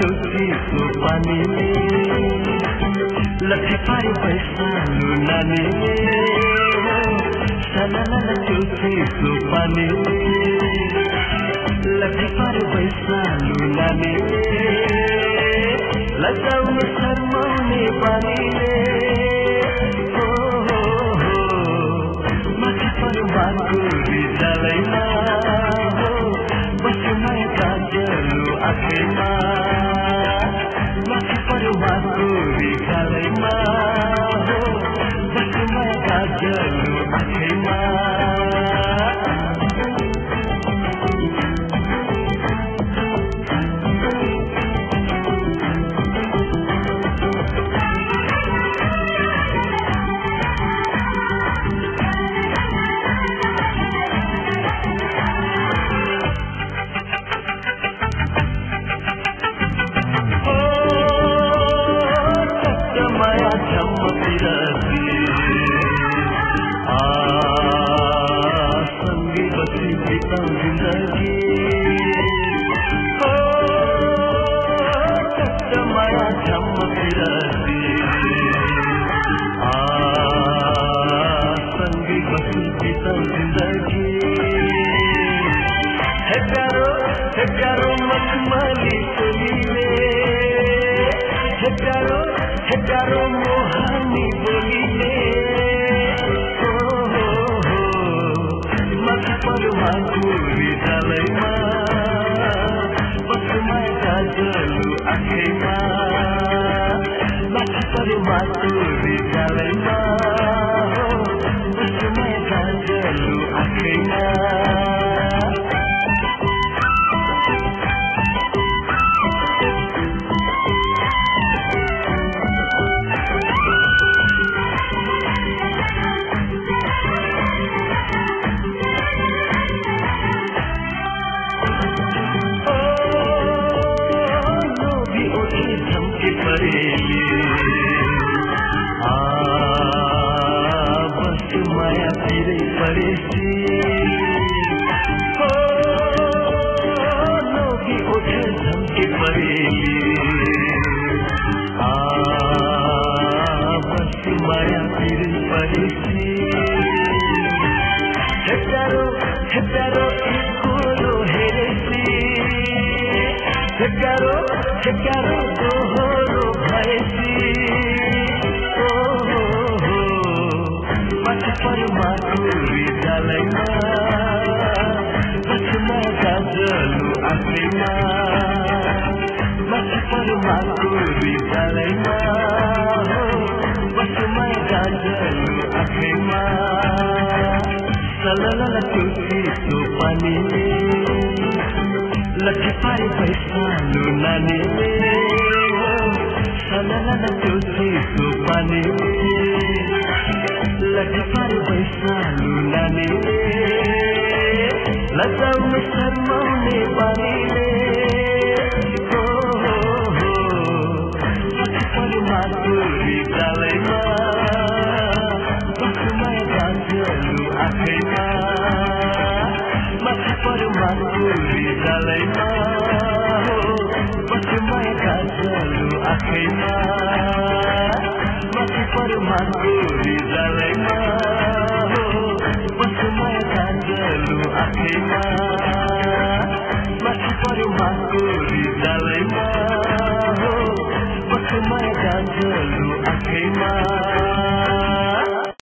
चुकी तो पानी लठी पारी पैसा लुनानी सलाला चुकी तो पानी लठी पारी पैसा लुनानी लगाउन शर्माउने पानीले माथि परो बाटो विद्यालयमा बस्नु काजलु आँखैमा माथि परो बाटो विद्यालयमा बस्नु काजलु आँखैमा हजारों मोहानी बोलीले माथि परो बाटो विद्यालयमा बस्नु काजलु आँखैमा माथि परो बाटो विद्यालयमा बस्नु काजलु आँखैमा हजारों दोहोरो भएसी माथि परो बाटो विद्यालयमा बस्नु काजलु आँखैमा माथि परो बाटो विद्यालयमा बस्नु काजलु आँखैमा सलाला चुकी तो पानी लठी पारी पैसा लुनानी सलाला चुकी तो पानी लठी पारी पैसा लुनानी लगाउन शर्माउने पानीले माथि परो बाटो विद्यालयमा बस्नु काजलु आँखैमा माथि परो बाटो विद्यालयमा बस्नु काजलु आँखैमा माथि परो बाटो विद्यालयमा बस्नु काजलु आँखैमा माथि परो बाटो विद्यालयमा बस्नु काजलु आँखैमा